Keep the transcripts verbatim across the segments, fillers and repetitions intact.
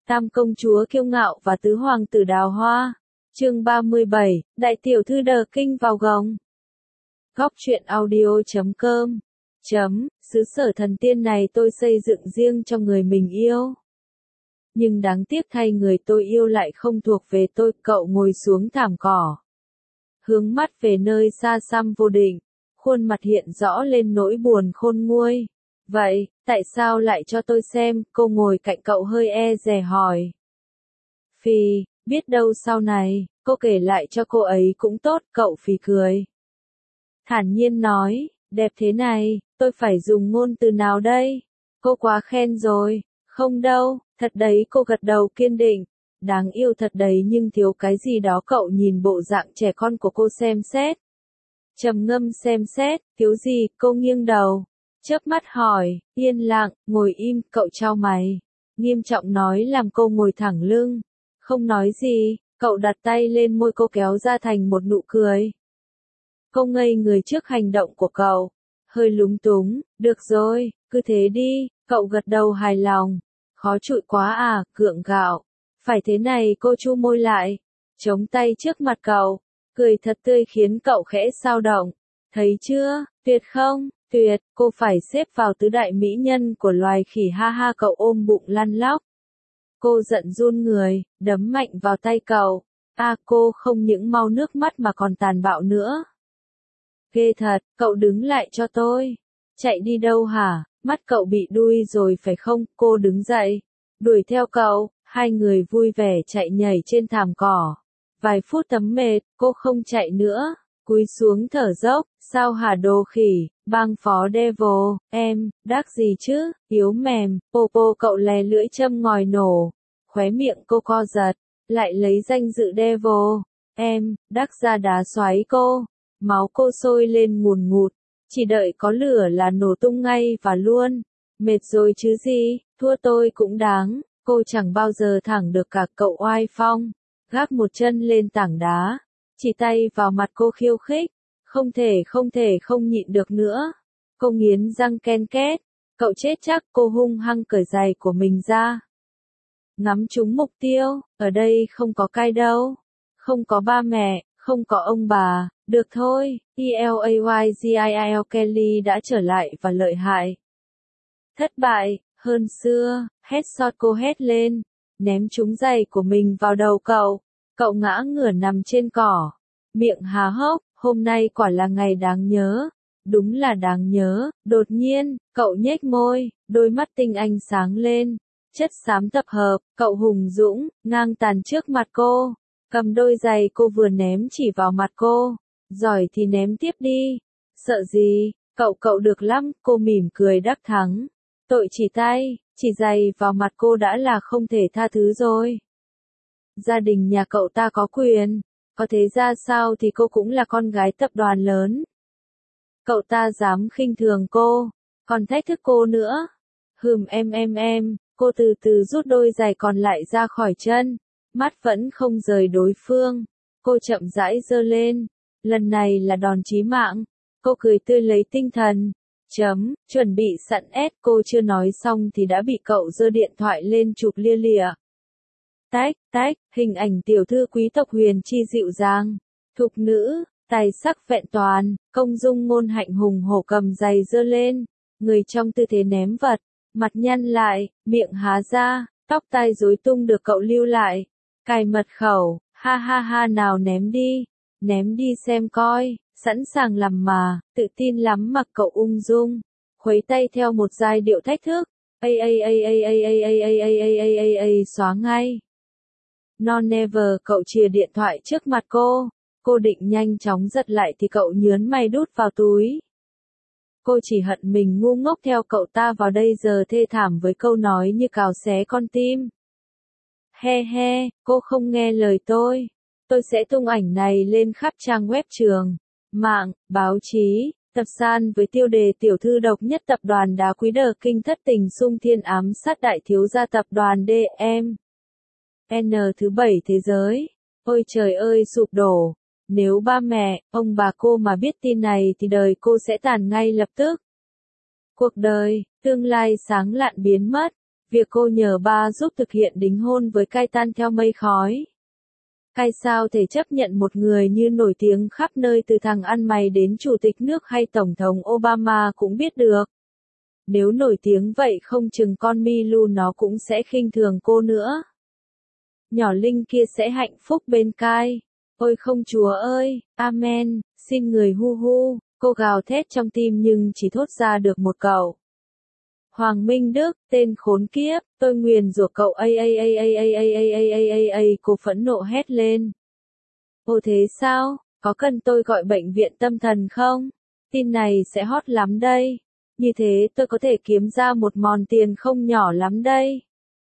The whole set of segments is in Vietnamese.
Tam công chúa kiêu ngạo và tứ hoàng tử đào hoa. Chương ba mươi bảy, đại tiểu thư đờ kinh vào gồng. Góc truyện audio chấm com. Chấm, xứ sở thần tiên này tôi xây dựng riêng cho người mình yêu. Nhưng đáng tiếc thay người tôi yêu lại không thuộc về tôi. Cậu ngồi xuống thảm cỏ, hướng mắt về nơi xa xăm vô định, khuôn mặt hiện rõ lên nỗi buồn khôn nguôi. Vậy, tại sao lại cho tôi xem? Cô ngồi cạnh cậu hơi e dè hỏi. Phì, biết đâu sau này, cô kể lại cho cô ấy cũng tốt. Cậu phì cười, thản nhiên nói, đẹp thế này, tôi phải dùng ngôn từ nào đây? Cô quá khen rồi. Không đâu, thật đấy. Cô gật đầu kiên định. Đáng yêu thật đấy, nhưng thiếu cái gì đó. Cậu nhìn bộ dạng trẻ con của cô xem xét. Trầm ngâm xem xét, thiếu gì? Cô nghiêng đầu, chớp mắt hỏi. Yên lặng, ngồi im. Cậu chau mày, nghiêm trọng nói, làm cô ngồi thẳng lưng. Không nói gì. Cậu đặt tay lên môi cô, kéo ra thành một nụ cười. Cô ngây người trước hành động của cậu, hơi lúng túng. Được rồi, cứ thế đi. Cậu gật đầu hài lòng. Khó chịu quá à? Gượng gạo. Phải thế này. Cô chu môi lại, chống tay trước mặt cậu, cười thật tươi khiến cậu khẽ xao động. Thấy chưa, tuyệt không? Tuyệt. Cô phải xếp vào tứ đại mỹ nhân của loài khỉ. Ha ha. Cậu ôm bụng lăn lóc. Cô giận run người, đấm mạnh vào tay cậu. À, cô không những mau nước mắt mà còn tàn bạo nữa. Ghê thật. Cậu đứng lại cho tôi. Chạy đi đâu hả? Mắt cậu bị đuôi rồi phải không? Cô đứng dậy, đuổi theo cậu. Hai người vui vẻ chạy nhảy trên thảm cỏ. Vài phút thấm mệt, cô không chạy nữa, cúi xuống thở dốc. Sao hả đồ khỉ? Bang phó devil, em, đắc gì chứ? Yếu mềm. Popo. Cậu lè lưỡi châm ngòi nổ. Khóe miệng cô co giật. Lại lấy danh dự devil. Em, đắc ra đá xoáy cô. Máu cô sôi lên ngùn ngụt. Chỉ đợi có lửa là nổ tung ngay và luôn. Mệt rồi chứ gì, thua tôi cũng đáng. Cô chẳng bao giờ thẳng được cả. Cậu oai phong, gác một chân lên tảng đá, chỉ tay vào mặt cô khiêu khích. Không thể không thể không nhịn được nữa. Cô nghiến răng ken két. Cậu chết chắc. Cô hung hăng cởi giày của mình ra, ngắm trúng mục tiêu. Ở đây không có cai đâu. Không có ba mẹ, không có ông bà. Được thôi. Elygiel Kelly đã trở lại và lợi hại. Thất bại hơn xưa. Headshot. Cô hét lên, ném trúng giày của mình vào đầu cậu. Cậu ngã ngửa nằm trên cỏ, miệng há hốc. Hôm nay quả là ngày đáng nhớ. Đúng là đáng nhớ. Đột nhiên, cậu nhếch môi, đôi mắt tinh anh sáng lên. Chất xám tập hợp. Cậu hùng dũng, ngang tàn trước mặt cô, cầm đôi giày cô vừa ném chỉ vào mặt cô. Giỏi thì ném tiếp đi. Sợ gì? Cậu cậu được lắm. Cô mỉm cười đắc thắng. Tội chỉ tay, chỉ giày vào mặt cô đã là không thể tha thứ rồi. Gia đình nhà cậu ta có quyền. Có thế ra sao thì cô cũng là con gái tập đoàn lớn. Cậu ta dám khinh thường cô, còn thách thức cô nữa. Hừm em em em. Cô từ từ rút đôi giày còn lại ra khỏi chân. Mắt vẫn không rời đối phương. Cô chậm rãi giơ lên. Lần này là đòn chí mạng. Cô cười tươi lấy tinh thần. Chấm, chuẩn bị sẵn ép. Cô chưa nói xong thì đã bị cậu giơ điện thoại lên chụp lia lịa. Tách, tách, hình ảnh tiểu thư quý tộc Huyền Chi dịu dàng, thục nữ, tài sắc vẹn toàn, công dung ngôn hạnh hùng hổ cầm giày giơ lên, người trong tư thế ném vật, mặt nhăn lại, miệng há ra, tóc tai rối tung được cậu lưu lại. Cài mật khẩu, ha ha ha. Nào ném đi, ném đi xem coi. Sẵn sàng làm mà, tự tin lắm mà. Cậu ung dung, khuấy tay theo một giai điệu thách thức. A a a a a a a a a a a a a. Xóa ngay. No never. Cậu chìa điện thoại trước mặt cô. Cô định nhanh chóng giật lại thì cậu nhớn mày đút vào túi. Cô chỉ hận mình ngu ngốc theo cậu ta vào đây giờ thê thảm với câu nói như cào xé con tim. He he, cô không nghe lời tôi. Tôi sẽ tung ảnh này lên khắp trang web trường, mạng, báo chí, tập san với tiêu đề tiểu thư độc nhất tập đoàn đá quý đờ kinh thất tình xung thiên ám sát đại thiếu gia tập đoàn đê em. N thứ bảy thế giới. Ôi trời ơi sụp đổ. Nếu ba mẹ, ông bà cô mà biết tin này thì đời cô sẽ tàn ngay lập tức. Cuộc đời, tương lai sáng lạn biến mất. Việc cô nhờ ba giúp thực hiện đính hôn với Kai tan theo mây khói. Kai sao thể chấp nhận một người như nổi tiếng khắp nơi từ thằng ăn mày đến chủ tịch nước hay tổng thống Obama cũng biết được. Nếu nổi tiếng vậy không chừng con Milu nó cũng sẽ khinh thường cô nữa. Nhỏ Linh kia sẽ hạnh phúc bên Kai. Ôi không Chúa ơi, amen, xin người hu hu, cô gào thét trong tim nhưng chỉ thốt ra được một câu. Hoàng Minh Đức, tên khốn kiếp, tôi nguyền rủa cậu a a a a a a a a a a a, cô phẫn nộ hét lên. Ồ thế sao, có cần tôi gọi bệnh viện tâm thần không? Tin này sẽ hot lắm đây. Như thế tôi có thể kiếm ra một món tiền không nhỏ lắm đây.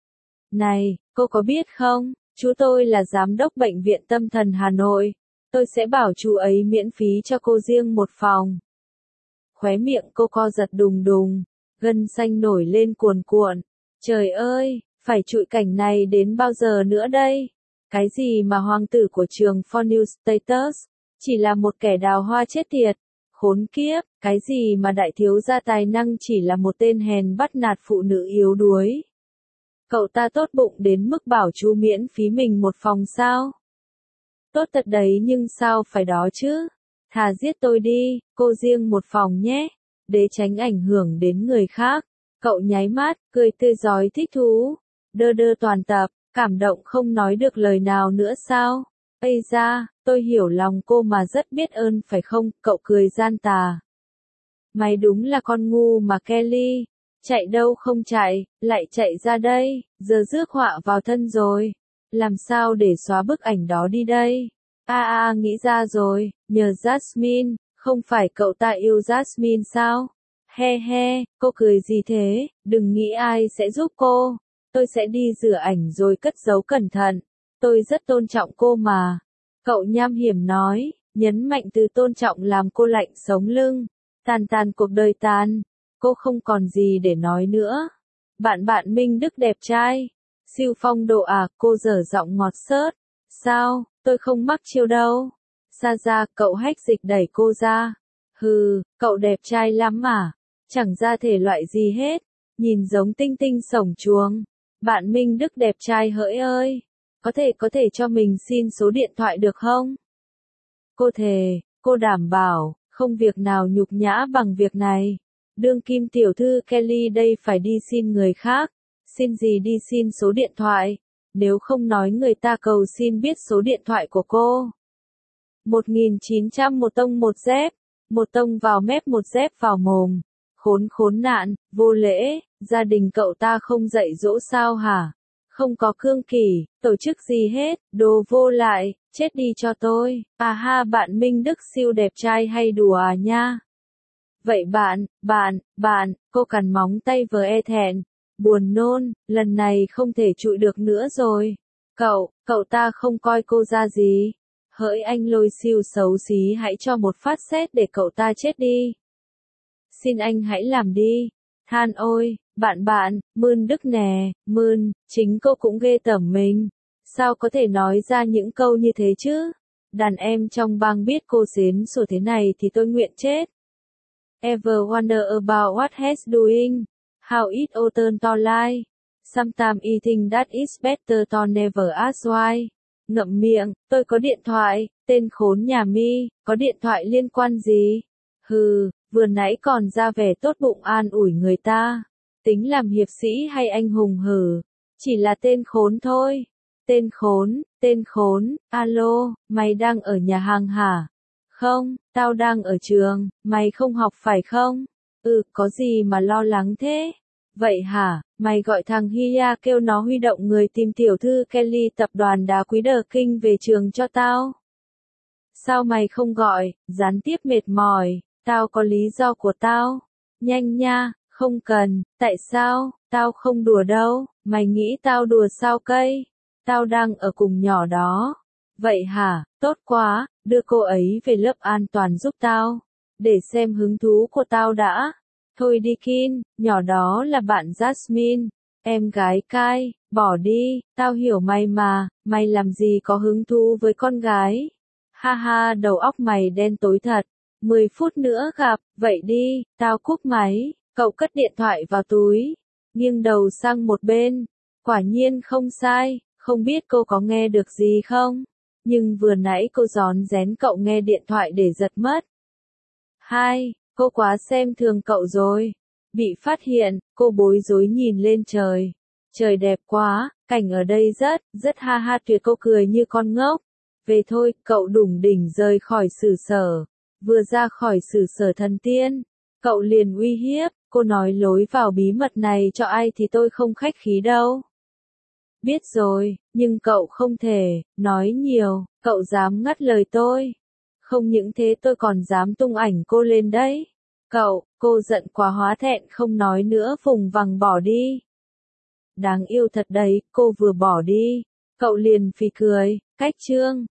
Này, cô có biết không, chú tôi là giám đốc bệnh viện tâm thần Hà Nội. Tôi sẽ bảo chú ấy miễn phí cho cô riêng một phòng. Khóe miệng cô co giật đùng đùng, gân xanh nổi lên cuồn cuộn. Trời ơi, phải chụi cảnh này đến bao giờ nữa đây? Cái gì mà hoàng tử của trường For New Status, chỉ là một kẻ đào hoa chết tiệt. Khốn kiếp, cái gì mà đại thiếu gia tài năng chỉ là một tên hèn bắt nạt phụ nữ yếu đuối. Cậu ta tốt bụng đến mức bảo chú miễn phí mình một phòng sao? Tốt thật đấy nhưng sao phải đó chứ? Thà giết tôi đi, cô riêng một phòng nhé, để tránh ảnh hưởng đến người khác. Cậu nháy mắt, cười tươi rói thích thú. Đơ đơ toàn tập, cảm động không nói được lời nào nữa sao? Ây da, tôi hiểu lòng cô mà rất biết ơn phải không? Cậu cười gian tà. Mày đúng là con ngu mà Kelly. Chạy đâu không chạy, lại chạy ra đây, giờ rước họa vào thân rồi. Làm sao để xóa bức ảnh đó đi đây? A à, à, nghĩ ra rồi, nhờ Jasmine, không phải cậu ta yêu Jasmine sao? He he, cô cười gì thế, đừng nghĩ ai sẽ giúp cô. Tôi sẽ đi rửa ảnh rồi cất giấu cẩn thận. Tôi rất tôn trọng cô mà. Cậu nham hiểm nói, nhấn mạnh từ tôn trọng làm cô lạnh sống lưng. Tàn tàn cuộc đời tàn. Cô không còn gì để nói nữa. Bạn bạn Minh Đức đẹp trai. Siêu phong độ à, cô dở giọng ngọt xớt. Sao, tôi không mắc chiêu đâu. Xa ra, cậu hách dịch đẩy cô ra. Hừ, cậu đẹp trai lắm mà. Chẳng ra thể loại gì hết. Nhìn giống tinh tinh sổng chuồng. Bạn Minh Đức đẹp trai hỡi ơi. Có thể có thể cho mình xin số điện thoại được không? Cô thề, cô đảm bảo, không việc nào nhục nhã bằng việc này. Đương kim tiểu thư Kelly đây phải đi xin người khác. Xin gì đi xin số điện thoại. Nếu không nói người ta cầu xin biết số điện thoại của cô. một nghìn chín trăm một tông một dép. Một tông vào mép một dép vào mồm. Khốn khốn nạn, vô lễ, gia đình cậu ta không dạy dỗ sao hả? Không có cương kỷ, tổ chức gì hết, đồ vô lại, chết đi cho tôi. À ha bạn Minh Đức siêu đẹp trai hay đùa à nha? Vậy bạn, bạn, bạn, cô cằn móng tay vờ e thẹn. Buồn nôn, lần này không thể trụi được nữa rồi. Cậu, cậu ta không coi cô ra gì. Hỡi anh Lôi siêu xấu xí hãy cho một phát sét để cậu ta chết đi. Xin anh hãy làm đi. Than ôi, bạn bạn, Mươn Đức nè, Mươn, chính cô cũng ghê tởm mình. Sao có thể nói ra những câu như thế chứ? Đàn em trong bang biết cô xến sổ thế này thì tôi nguyện chết. Ever wonder about what he's doing? How it all turn to lie? Sometimes eating that is better to never ask why. Ngậm miệng, tôi có điện thoại, tên khốn nhà mi, có điện thoại liên quan gì? Hừ, vừa nãy còn ra vẻ tốt bụng an ủi người ta. Tính làm hiệp sĩ hay anh hùng hử? Chỉ là tên khốn thôi. Tên khốn, tên khốn, alo, mày đang ở nhà hàng hả? Không, tao đang ở trường, mày không học phải không? Ừ, có gì mà lo lắng thế? Vậy hả, mày gọi thằng Hia kêu nó huy động người tìm tiểu thư Kelly tập đoàn đá quý The King về trường cho tao. Sao mày không gọi, gián tiếp mệt mỏi, tao có lý do của tao. Nhanh nha, không cần, tại sao, tao không đùa đâu, mày nghĩ tao đùa sao cây? Tao đang ở cùng nhỏ đó. Vậy hả, tốt quá, đưa cô ấy về lớp an toàn giúp tao. Để xem hứng thú của tao đã. Thôi đi Kin, nhỏ đó là bạn Jasmine, em gái Kai, bỏ đi, tao hiểu mày mà, mày làm gì có hứng thú với con gái. Ha ha đầu óc mày đen tối thật, mười phút nữa gặp, vậy đi, tao cúp máy, cậu cất điện thoại vào túi. nghiêng đầu sang một bên. Quả nhiên không sai, không biết cô có nghe được gì không? Nhưng vừa nãy cô rón rén cậu nghe điện thoại để giật mất. Hai, cô quá xem thường cậu rồi. Bị phát hiện, cô bối rối nhìn lên trời. Trời đẹp quá, cảnh ở đây rất, rất ha ha tuyệt, cô cười như con ngốc. Về thôi, cậu đủng đỉnh rời khỏi sử sở. Vừa ra khỏi sử sở thần tiên, cậu liền uy hiếp, cô nói lối vào bí mật này cho ai thì tôi không khách khí đâu. Biết rồi, nhưng cậu không thể, nói nhiều, cậu dám ngắt lời tôi. Không những thế tôi còn dám tung ảnh cô lên đấy. Cậu, cô giận quá hóa thẹn không nói nữa vùng vằng bỏ đi. Đáng yêu thật đấy, cô vừa bỏ đi, cậu liền phì cười, cách trương.